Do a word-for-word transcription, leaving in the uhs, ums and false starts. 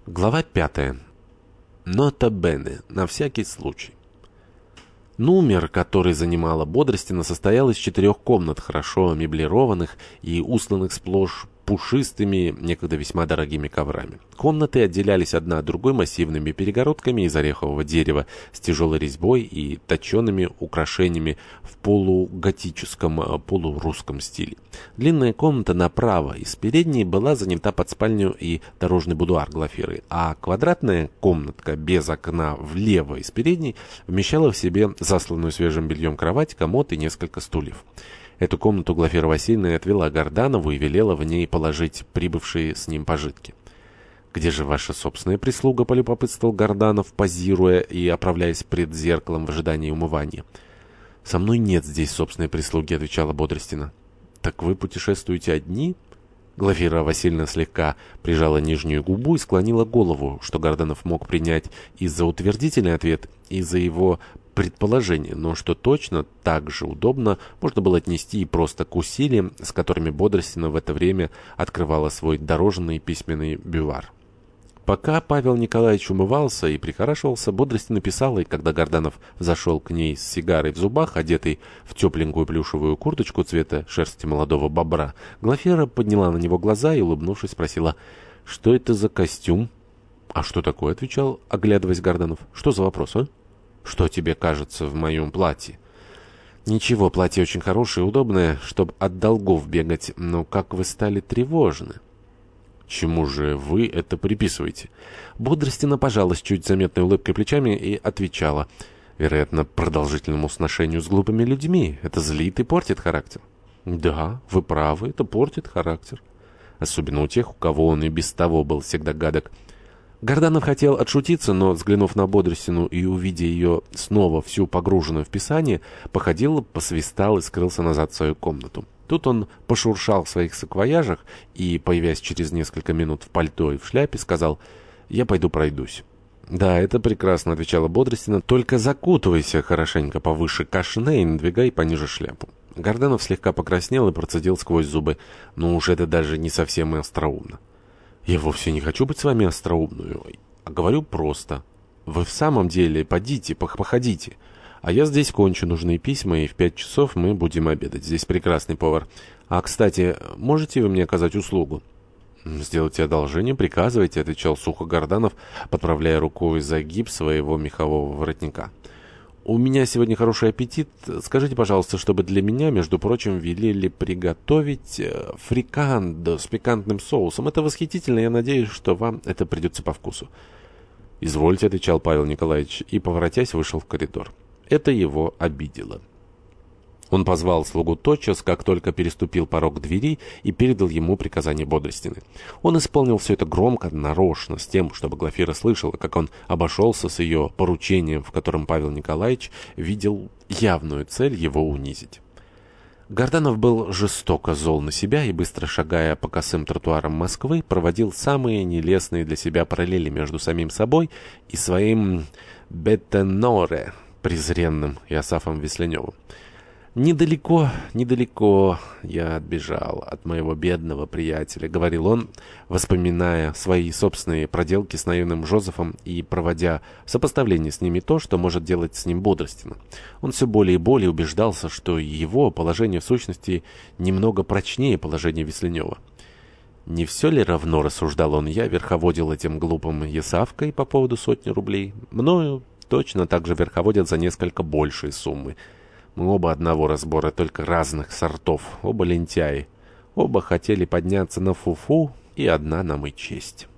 Глава пятая. Нота бене. На всякий случай. Номер, который занимала Бодростина, состоял из четырех комнат, хорошо меблированных и устланных сплошь пушистыми, некогда весьма дорогими коврами. Комнаты отделялись одна от другой массивными перегородками из орехового дерева с тяжелой резьбой и точенными украшениями в полуготическом, полурусском стиле. Длинная комната направо из передней была занята под спальню и дорожный будуар Глафиры, а квадратная комнатка без окна влево из передней вмещала в себе засланную свежим бельем кровать, комод и несколько стульев. Эту комнату Глафира Васильевна отвела Горданову и велела в ней положить прибывшие с ним пожитки. «Где же ваша собственная прислуга?» — полюбопытствовал Горданов, позируя и оправляясь пред зеркалом в ожидании умывания. «Со мной нет здесь собственной прислуги», — отвечала Бодростина. «Так вы путешествуете одни?» Глафира Васильевна слегка прижала нижнюю губу и склонила голову, что Горданов мог принять и за утвердительный ответ, и за его предположение, но что точно так же удобно можно было отнести и просто к усилиям, с которыми Бодростина в это время открывала свой дорожный письменный бювар. Пока Павел Николаевич умывался и прихорашивался, Бодростина писала, и когда Горданов зашел к ней с сигарой в зубах, одетый в тепленькую плюшевую курточку цвета шерсти молодого бобра, Глафира подняла на него глаза и, улыбнувшись, спросила: «Что это за костюм?» «А что такое?» — отвечал, оглядываясь Горданов. «Что за вопрос, а?» «Что тебе кажется в моем платье?» «Ничего, платье очень хорошее и удобное, чтобы от долгов бегать, но как вы стали тревожны». «Чему же вы это приписываете?» Бодростина пожалась чуть заметной улыбкой плечами и отвечала: «Вероятно, продолжительному сношению с глупыми людьми. Это злит и портит характер». «Да, вы правы, это портит характер. Особенно у тех, у кого он и без того был всегда гадок». Горданов хотел отшутиться, но, взглянув на Бодростину и увидя ее снова всю погруженную в писание, походил, посвистал и скрылся назад в свою комнату. Тут он пошуршал в своих саквояжах и, появясь через несколько минут в пальто и в шляпе, сказал: «Я пойду пройдусь». «Да, это прекрасно», — отвечала Бодростина, — «только закутывайся хорошенько повыше кашне и надвигай пониже шляпу». Горданов слегка покраснел и процедил сквозь зубы: «Ну уж это даже не совсем и остроумно». «Я вовсе не хочу быть с вами остроумную, а говорю просто. Вы в самом деле подите, походите. А я здесь кончу нужные письма, и в пять часов мы будем обедать. Здесь прекрасный повар. А, кстати, можете вы мне оказать услугу?» «Сделайте одолжение, приказывайте», — отвечал сухо Горданов, подправляя рукой загиб своего мехового воротника. «У меня сегодня хороший аппетит. Скажите, пожалуйста, чтобы для меня, между прочим, велели приготовить фрикандо с пикантным соусом. Это восхитительно, я надеюсь, что вам это придется по вкусу». «Извольте», — отвечал Павел Николаевич, и, поворотясь, вышел в коридор. Это его обидело. Он позвал слугу тотчас, как только переступил порог двери, и передал ему приказание Бодростины. Он исполнил все это громко, нарочно, с тем, чтобы Глафира слышала, как он обошелся с ее поручением, в котором Павел Николаевич видел явную цель его унизить. Горданов был жестоко зол на себя и, быстро шагая по косым тротуарам Москвы, проводил самые нелестные для себя параллели между самим собой и своим бетеноре, презренным Иосафом Висленевым. «Недалеко, недалеко я отбежал от моего бедного приятеля», — говорил он, вспоминая свои собственные проделки с наивным Жозефом и проводя в сопоставлении с ними то, что может делать с ним Бодростина. Он все более и более убеждался, что его положение в сущности немного прочнее положения Висленева. «Не все ли равно, — рассуждал он, — я верховодил этим глупым Есавкой по поводу сотни рублей? Мною точно так же верховодят за несколько большие суммы. Мы оба одного разбора, только разных сортов, оба лентяи. Оба хотели подняться на фуфу, и одна нам и честь».